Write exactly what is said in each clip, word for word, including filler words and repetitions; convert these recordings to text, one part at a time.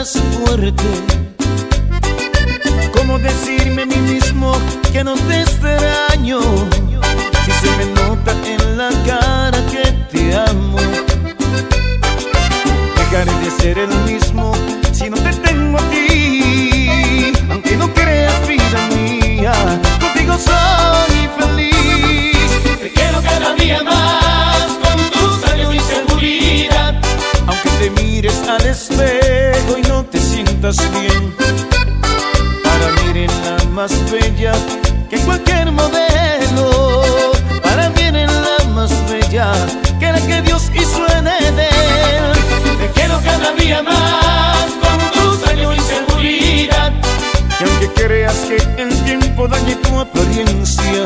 más fuerte. ¿Cómo decirme a mí mismo que no te extraño si se me nota en la cara que te amo? Dejaré de ser el mismo si no te tengo a ti. Aunque no creas, vida mía, contigo soy feliz. Te quiero cada día más con tus años y seguridad. Aunque te mires al espejo y no te sientas bien, para mí eres la más bella que cualquier modelo. Para mí eres la más bella que la que Dios hizo en Edén. Te quiero cada día más con tus años y seguridad. Y aunque creas que el tiempo dañe tu apariencia,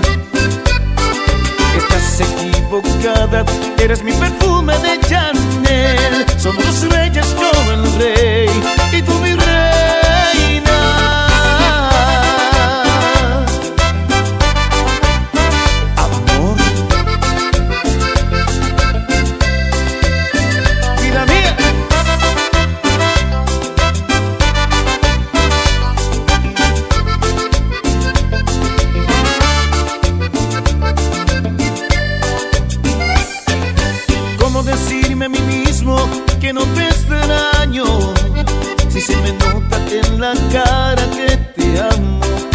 estás equivocada, eres mi perfume de Chanel. Somos los reyes, yo el rey y tú mi reina. Amor, vida mía. ¿Cómo decirme a mí mismo que no te extraño si se me nota en la cara que te amo?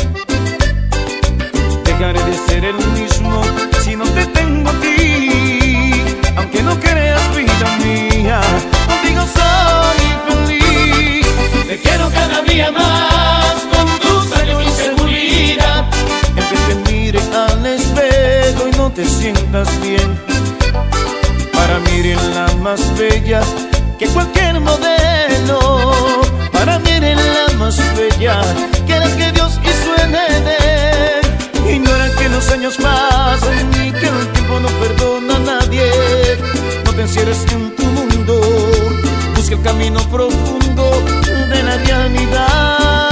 Dejaré de ser el mismo si no te tengo a ti. Aunque no creas, vida mía, contigo soy feliz. Te quiero cada día más con tus años y seguridad. El que te mire al espejo y no te sientas bien, para mí eres la más bella que cualquier modelo. Para mí eres la más bella que la que Dios hizo en Edén. Ignora que los años pasan y que el tiempo no perdona a nadie. No te encierres en tu mundo, busca el camino profundo de la realidad.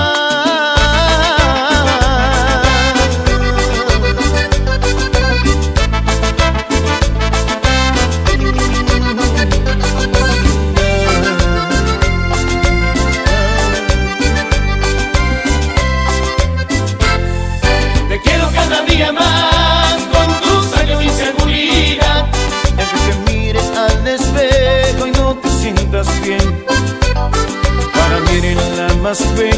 Te quiero cada día más con tus años y seguridad. El que te mire al espejo y no te sientas bien, para mí eres la más bella